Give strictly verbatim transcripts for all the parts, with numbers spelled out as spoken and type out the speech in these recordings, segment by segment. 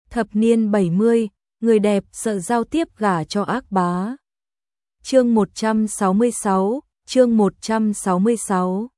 Thập niên bảy mươi, người đẹp sợ giao tiếp gả cho ác bá. Chương một trăm sáu mươi sáu, chương một trăm sáu mươi sáu.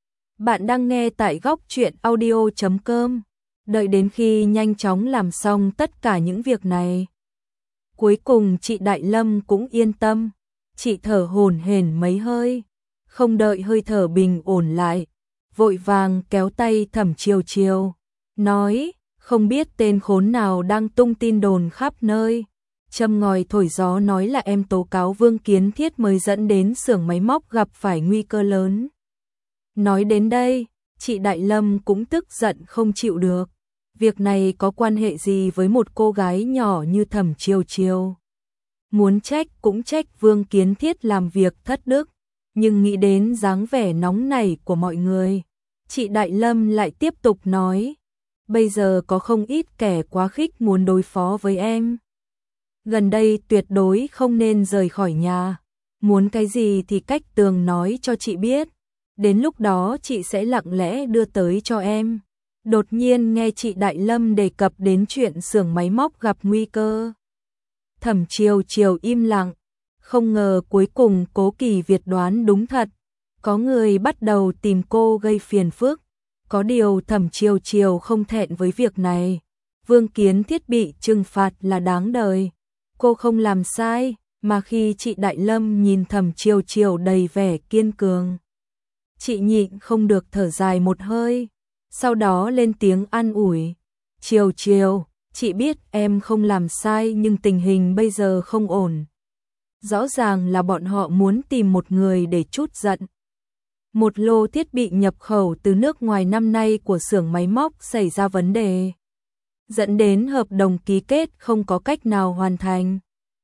Bạn đang nghe tại góc truyện audio chấm com. Đợi đến khi nhanh chóng làm xong tất cả những việc này, cuối cùng chị Đại Lâm cũng yên tâm. Chị thở hổn hển mấy hơi, không đợi hơi thở bình ổn lại, vội vàng kéo tay Thẩm Chiều Chiều, nói: không biết tên khốn nào đang tung tin đồn khắp nơi, châm ngòi thổi gió nói là em tố cáo Vương Kiến Thiết mới dẫn đến xưởng máy móc gặp phải nguy cơ lớn. Nói đến đây, chị Đại Lâm cũng tức giận không chịu được. Việc này có quan hệ gì với một cô gái nhỏ như Thẩm Chiều Chiều? Muốn trách cũng trách Vương Kiến Thiết làm việc thất đức, nhưng nghĩ đến dáng vẻ nóng nảy của mọi người, chị Đại Lâm lại tiếp tục nói: bây giờ có không ít kẻ quá khích muốn đối phó với em. Gần đây tuyệt đối không nên rời khỏi nhà. Muốn cái gì thì cách tường nói cho chị biết. Đến lúc đó chị sẽ lặng lẽ đưa tới cho em. Đột nhiên nghe chị Đại Lâm đề cập đến chuyện xưởng máy móc gặp nguy cơ. Thẩm Chiều Chiều im lặng. Không ngờ cuối cùng Cố Kỳ Việt đoán đúng thật. Có người bắt đầu tìm cô gây phiền phức. Có điều Thẩm Chiều Chiều không thẹn với việc này. Vương Kiến Thiết bị trừng phạt là đáng đời. Cô không làm sai, mà khi chị Đại Lâm nhìn Thẩm Chiều Chiều đầy vẻ kiên cường, chị nhịn không được thở dài một hơi, sau đó lên tiếng an ủi: Chiều Chiều, chị biết em không làm sai nhưng tình hình bây giờ không ổn. Rõ ràng là bọn họ muốn tìm một người để trút giận. Một lô thiết bị nhập khẩu từ nước ngoài năm nay của xưởng máy móc xảy ra vấn đề, dẫn đến hợp đồng ký kết không có cách nào hoàn thành.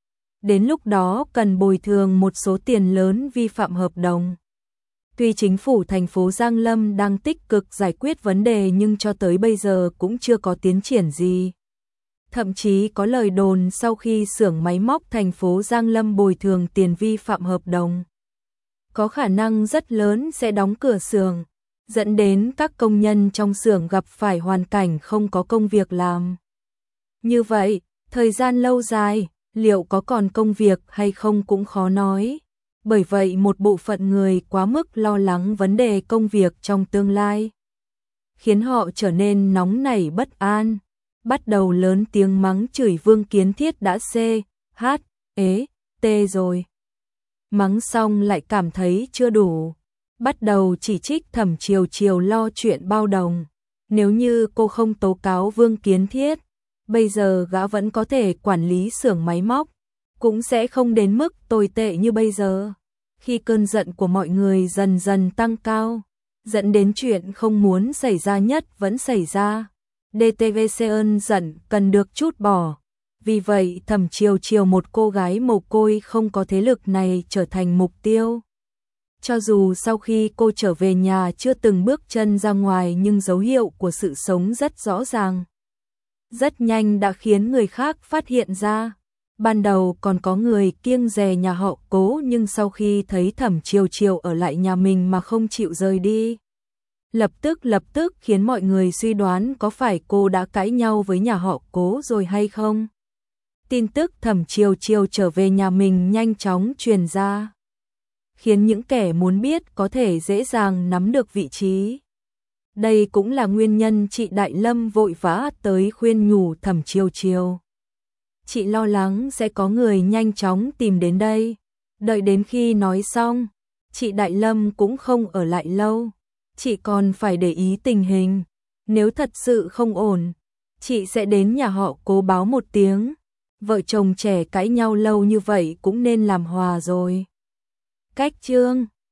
Đến lúc đó cần bồi thường một số tiền lớn vi phạm hợp đồng. Tuy chính phủ thành phố Giang Lâm đang tích cực giải quyết vấn đề nhưng cho tới bây giờ cũng chưa có tiến triển gì. Thậm chí có lời đồn sau khi xưởng máy móc thành phố Giang Lâm bồi thường tiền vi phạm hợp đồng, có khả năng rất lớn sẽ đóng cửa xưởng, dẫn đến các công nhân trong xưởng gặp phải hoàn cảnh không có công việc làm. Như vậy, thời gian lâu dài, liệu có còn công việc hay không cũng khó nói. Bởi vậy một bộ phận người quá mức lo lắng vấn đề công việc trong tương lai, khiến họ trở nên nóng nảy bất an, bắt đầu lớn tiếng mắng chửi Vương Kiến Thiết đã C, H, ế, T rồi. Mắng xong lại cảm thấy chưa đủ, bắt đầu chỉ trích Thẩm Chiều Chiều lo chuyện bao đồng. Nếu như cô không tố cáo Vương Kiến Thiết, bây giờ gã vẫn có thể quản lý xưởng máy móc, cũng sẽ không đến mức tồi tệ như bây giờ. Khi cơn giận của mọi người dần dần tăng cao, dẫn đến chuyện không muốn xảy ra nhất vẫn xảy ra, đê tê vê xê ơn giận cần được trút bỏ. Vì vậy Thẩm Chiều Chiều, một cô gái mồ côi không có thế lực này, trở thành mục tiêu. Cho dù sau khi cô trở về nhà chưa từng bước chân ra ngoài nhưng dấu hiệu của sự sống rất rõ ràng. Rất nhanh đã khiến người khác phát hiện ra. Ban đầu còn có người kiêng dè nhà họ Cố, nhưng sau khi thấy Thẩm Chiều Chiều ở lại nhà mình mà không chịu rời đi, lập tức lập tức khiến mọi người suy đoán có phải cô đã cãi nhau với nhà họ Cố rồi hay không. Tin tức Thẩm Chiều Chiều trở về nhà mình nhanh chóng truyền ra, khiến những kẻ muốn biết có thể dễ dàng nắm được vị trí. Đây cũng là nguyên nhân chị Đại Lâm vội vã tới khuyên nhủ Thẩm Chiều Chiều. Chị lo lắng sẽ có người nhanh chóng tìm đến đây. Đợi đến khi nói xong, chị Đại Lâm cũng không ở lại lâu. Chị còn phải để ý tình hình. Nếu thật sự không ổn, chị sẽ đến nhà họ Cố báo một tiếng. Vợ chồng trẻ cãi nhau lâu như vậy cũng nên làm hòa rồi. Cách chương